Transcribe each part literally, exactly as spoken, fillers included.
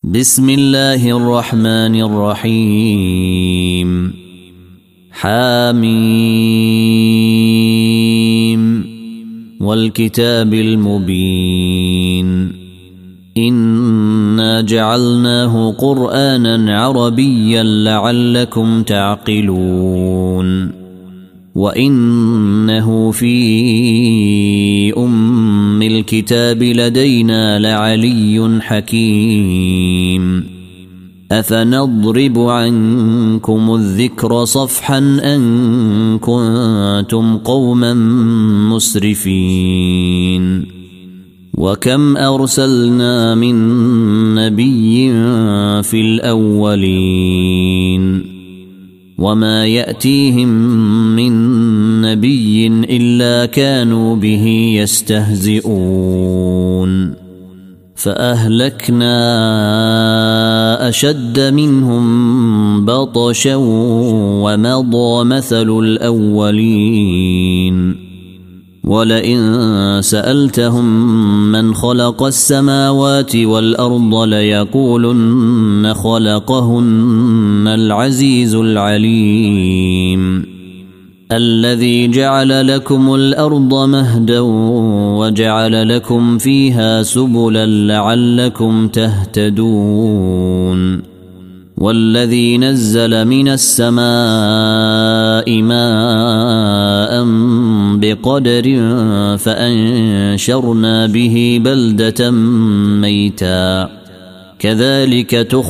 بسم الله الرحمن الرحيم. حاميم والكتاب المبين إنا جعلناه قرآنا عربيا لعلكم تعقلون وإنه في أم الكتاب لدينا لعلي حكيم أفنضرب عنكم الذكر صفحا أن كنتم قوما مسرفين وكم أرسلنا من نبي في الأولين وما يأتيهم من نبي إلا كانوا به يستهزئون فأهلكنا أشد منهم بطشا ومضى مثل الأولين ولئن سألتهم من خلق السماوات والأرض ليقولن خلقهن العزيز العليم الذي جعل لكم الأرض مهدا وجعل لكم فيها سبلا لعلكم تهتدون والذي نزل من السماء ماء بقدر فأنشرنا به بلدة ميتا كذلك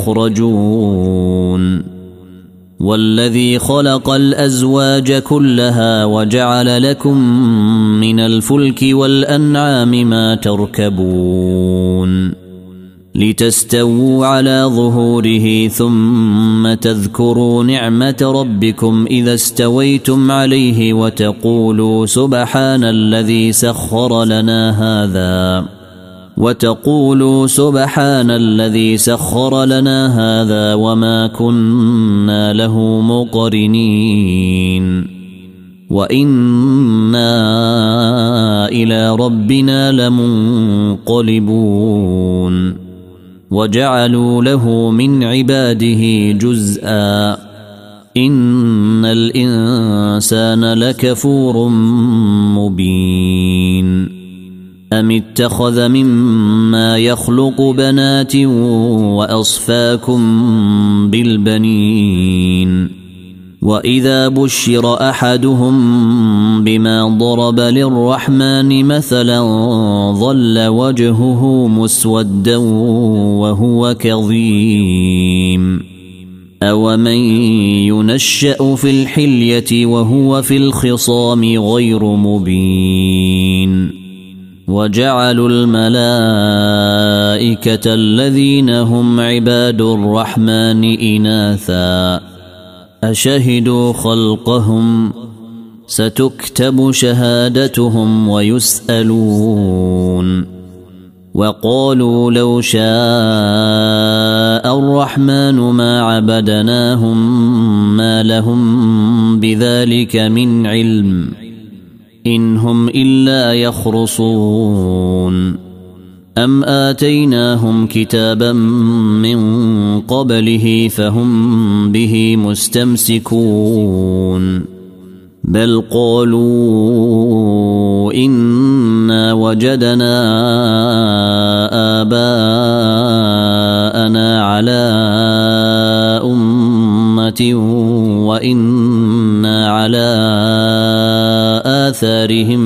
تخرجون والذي خلق الأزواج كلها وجعل لكم من الفلك والأنعام ما تركبون لتستووا على ظهوره ثم تذكروا نعمة ربكم إذا استويتم عليه وتقولوا سبحان الذي سخر لنا هذا وتقولوا سبحان الذي سخر لنا هذا وما كنا له مقرنين وإنا إلى ربنا لمنقلبون وجعلوا له من عباده جزءا إن الإنسان لكفور مبين أم اتخذ مما يخلق بنات وأصفاكم بالبنين وإذا بشر أحدهم بما ضرب للرحمن مثلا ظل وجهه مسودا وهو كظيم أومن ينشأ في الحلية وهو في الخصام غير مبين وجعلوا الملائكة الذين هم عباد الرحمن إناثا أشهدوا خلقهم ستكتب شهادتهم ويسألون وقالوا لو شاء الرحمن ما عبدناهم ما لهم بذلك من علم إن هم إلا يخرصون أم آتيناهم كتابا من قبله فهم به مستمسكون بل قالوا إنا وجدنا آباءنا على أمة وإنا على آثارهم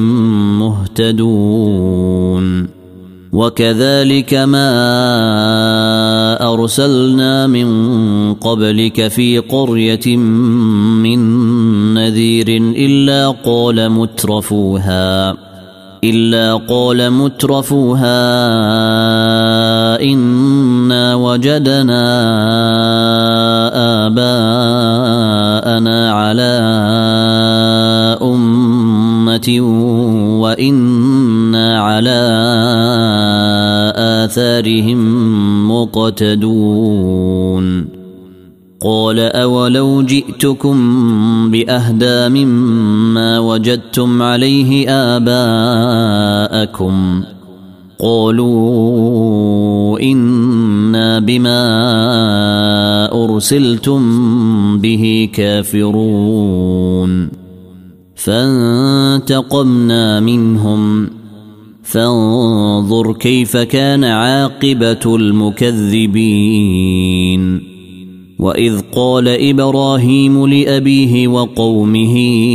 مهتدون وكذلك ما أرسلنا من قبلك في قرية من نذير إلا قال مترفوها إلا قال مترفوها إنا وجدنا آباءنا على أمة وإنا على آثارهم مقتدون قال أولو جئتكم بأهدى مما وجدتم عليه آباءكم قالوا إنا بما أرسلتم به كافرون فانتقمنا منهم فانظر كيف كان عاقبة المكذبين وإذ قال إبراهيم لأبيه وقومه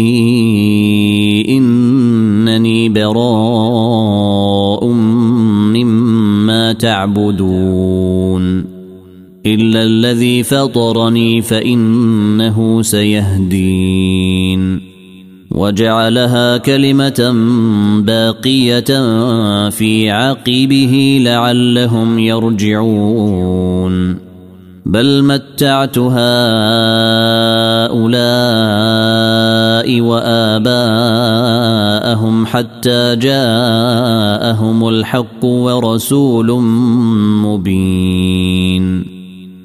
إنني براء مما تعبدون إلا الذي فطرني فإنه سيهدين وجعلها كلمة باقية في عقبه لعلهم يرجعون بل متعت هؤلاء وآباءهم حتى جاءهم الحق ورسول مبين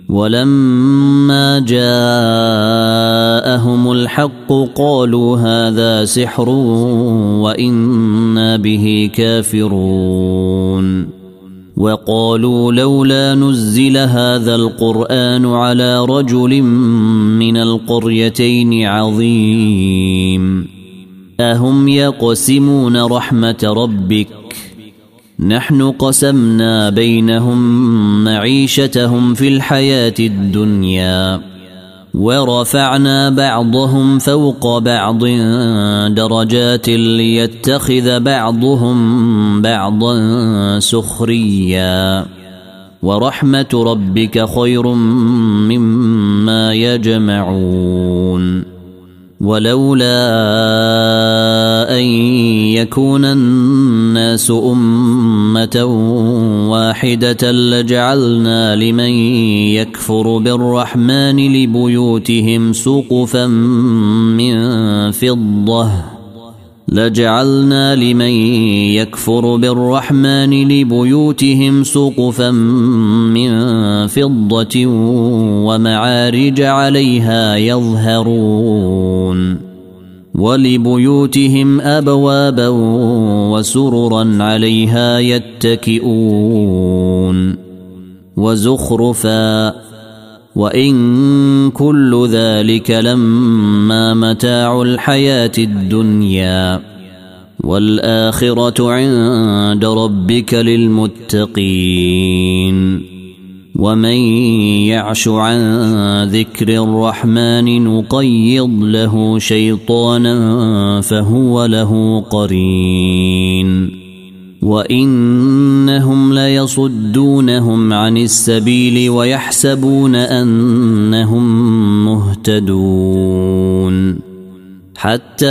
ولما جاءهم الحق قالوا هذا سحر وإنا به كافرون وقالوا لولا نزل هذا القرآن على رجل من القريتين عظيم أهم يقسمون رحمة ربك نحن قسمنا بينهم معيشتهم في الحياة الدنيا ورفعنا بعضهم فوق بعض درجات ليتخذ بعضهم بعضا سخريا ورحمة ربك خير مما يجمعون ولولا أن يكون الناس أمة واحدة لجعلنا لمن يكفر بالرحمن لبيوتهم سقفا من فضة لجعلنا لمن يكفر بالرحمن لبيوتهم سقفا من فضة ومعارج عليها يظهرون ولبيوتهم أبوابا وسررا عليها يتكئون وزخرفا وإن كل ذلك لما متاع الحياة الدنيا والآخرة عند ربك للمتقين ومن يعش عن ذكر الرحمن نقيض له شيطانا فهو له قرين وإنهم ليصدونهم عن السبيل ويحسبون أنهم مهتدون حتى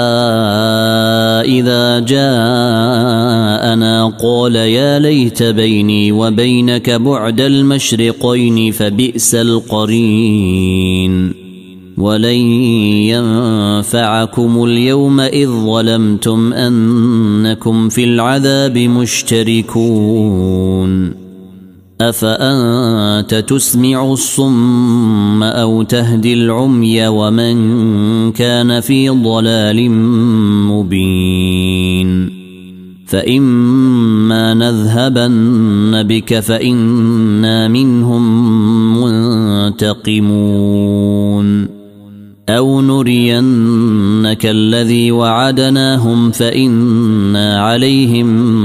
إذا جاءنا قال يا ليت بيني وبينك بعد المشرقين فبئس القرين ولن ينفعكم اليوم إذ ظلمتم أنكم في العذاب مشتركون أفأنت تسمع الصم أو تهدي العمي ومن كان في ضلال مبين فإما نذهبن بك فإنا منهم منتقمون أو نرينك الذي وعدناهم فإنا عليهم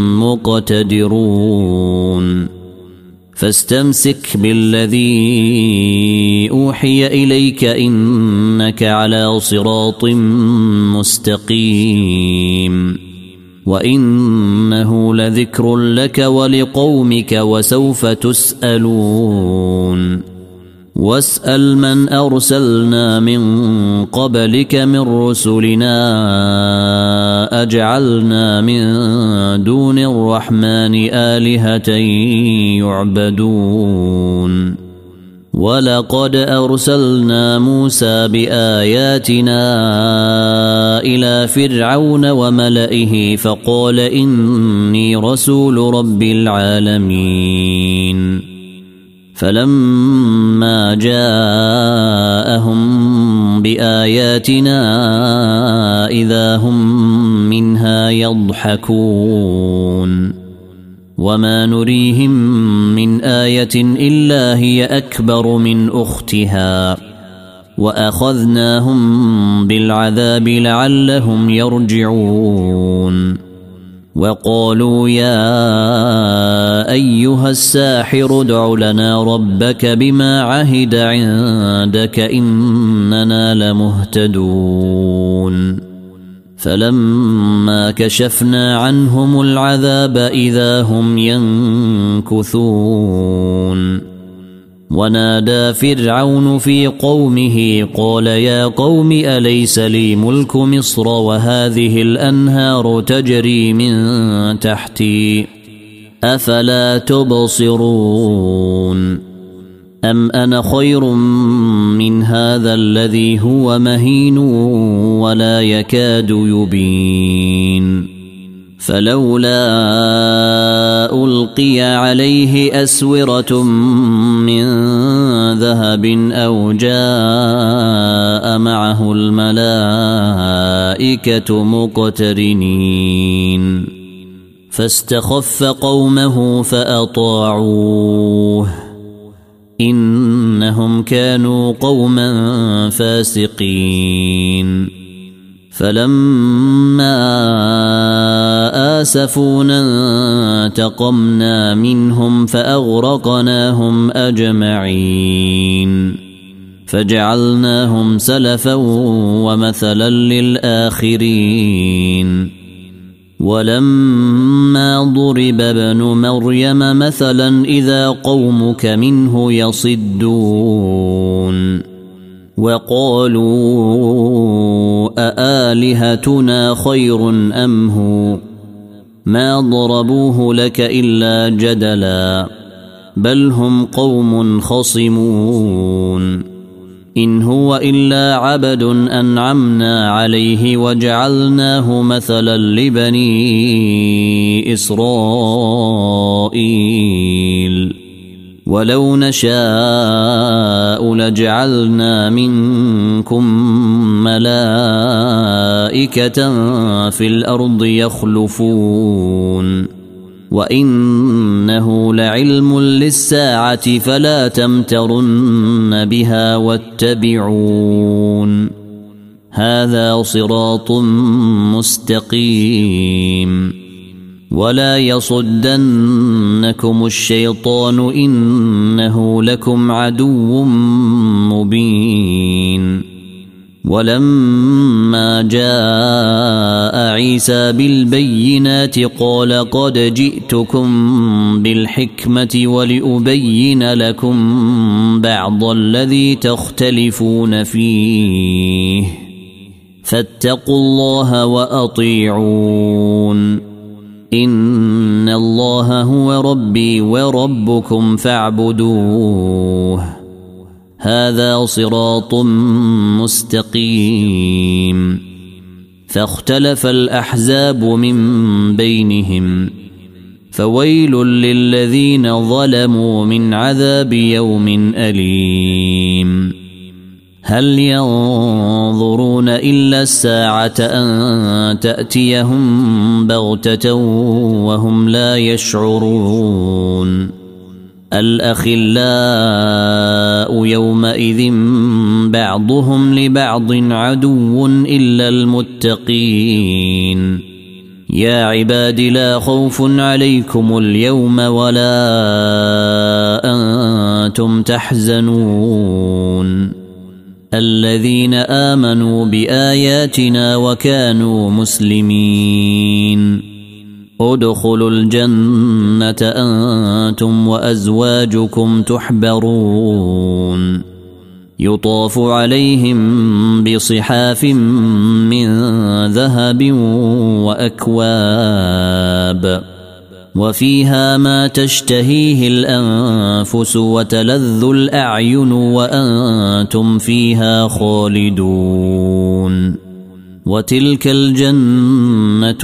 مقتدرون فاستمسك بالذي أوحي إليك إنك على صراط مستقيم وإنه لذكر لك ولقومك وسوف تسألون واسأل من أرسلنا من قبلك من رسلنا أجعلنا من دون الرحمن آلهة يعبدون ولقد أرسلنا موسى بآياتنا إلى فرعون وملئه فقال إني رسول رب العالمين فلما جاءهم بآياتنا إذا هم منها يضحكون وما نريهم من آية إلا هي أكبر من أختها وأخذناهم بالعذاب لعلهم يرجعون وقالوا يا أيها الساحر ادع لنا ربك بما عهد عندك إننا لمهتدون فلما كشفنا عنهم العذاب إذا هم ينكثون ونادى فرعون في قومه قال يا قوم أليس لي ملك مصر وهذه الأنهار تجري من تحتي أفلا تبصرون أم أنا خير من هذا الذي هو مهين ولا يكاد يبين فلولا ألقي عليه أسورة من ذهب أو جاء معه الملائكة مقترنين فاستخف قومه فأطاعوه إنهم كانوا قوما فاسقين فلما آسفونا انتقمنا منهم فأغرقناهم أجمعين فجعلناهم سلفا ومثلا للآخرين ولما ضرب ابن مريم مثلا إذا قومك منه يصدون وقالوا أآلهتنا خير أم هو ما ضربوه لك إلا جدلا بل هم قوم خصمون إن هو إلا عبد أنعمنا عليه وجعلناه مثلا لبني إسرائيل ولو نشاء لجعلنا منكم ملائكة في الأرض يخلفون وإنه لعلم للساعة فلا تمترن بها واتبعون هذا صراط مستقيم ولا يصدنكم الشيطان إنه لكم عدو مبين ولما جاء عيسى بالبينات قال قد جئتكم بالحكمة ولأبين لكم بعض الذي تختلفون فيه فاتقوا الله وأطيعون إن الله هو ربي وربكم فاعبدوه هذا صراط مستقيم فاختلف الأحزاب من بينهم فويل للذين ظلموا من عذاب يوم أليم هل ينظرون إلا الساعة أن تأتيهم بغتة وهم لا يشعرون الأخلاء يومئذ بعضهم لبعض عدو إلا المتقين يا عباد لا خوف عليكم اليوم ولا أنتم تحزنون الذين آمنوا بآياتنا وكانوا مسلمين ادخلوا الجنة أنتم وأزواجكم تحبرون يطاف عليهم بصحاف من ذهب وأكواب وفيها ما تشتهيه الأنفس وتلذ الأعين وأنتم فيها خالدون وتلك الجنة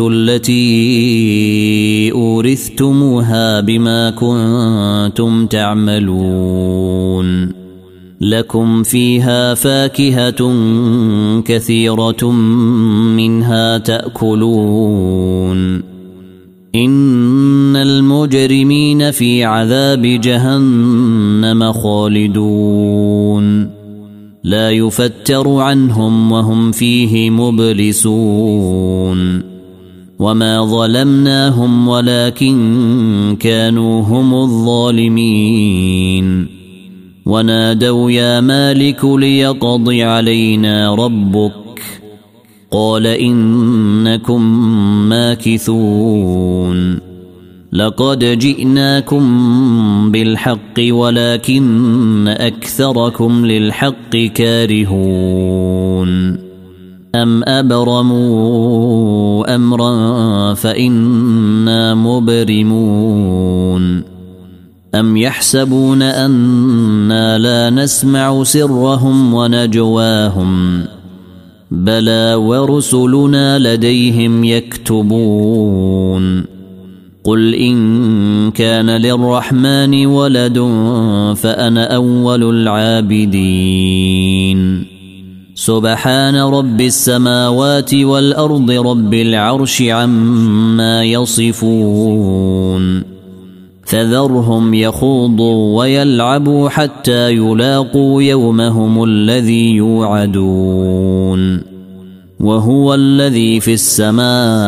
التي أورثتموها بما كنتم تعملون لكم فيها فاكهة كثيرة منها تأكلون إن المجرمين في عذاب جهنم خالدون لا يفتر عنهم وهم فيه مبلسون وما ظلمناهم ولكن كانوا هم الظالمين ونادوا يا مالك ليقض علينا ربك قال إنكم ماكثون لقد جئناكم بالحق ولكن أكثركم للحق كارهون أم أبرموا أمرا فإنا مبرمون أم يحسبون أنا لا نسمع سرهم ونجواهم بلى ورسلنا لديهم يكتبون قل إن كان للرحمن ولد فأنا أول العابدين سبحان رب السماوات والأرض رب العرش عما يصفون فذرهم يخوضوا ويلعبوا حتى يلاقوا يومهم الذي يوعدون وهو الذي في السماء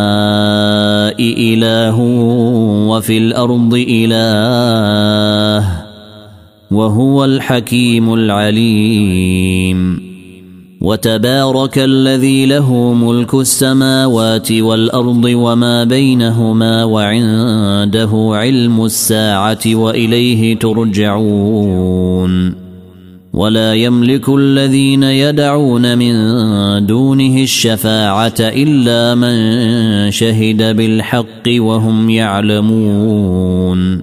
إله وفي الأرض إله وهو الحكيم العليم وتبارك الذي له ملك السماوات والأرض وما بينهما وعنده علم الساعة وإليه ترجعون ولا يملك الذين يدعون من دونه الشفاعة إلا من شهد بالحق وهم يعلمون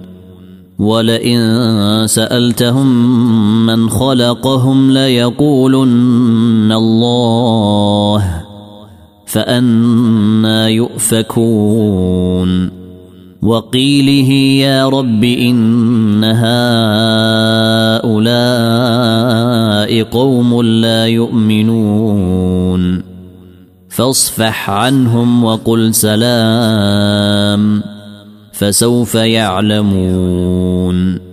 ولئن سألتهم من خلقهم ليقولن الله فأنى يؤفكون وقيله يا رب إن هؤلاء قوم لا يؤمنون فاصفح عنهم وقل سلام فسوف يعلمون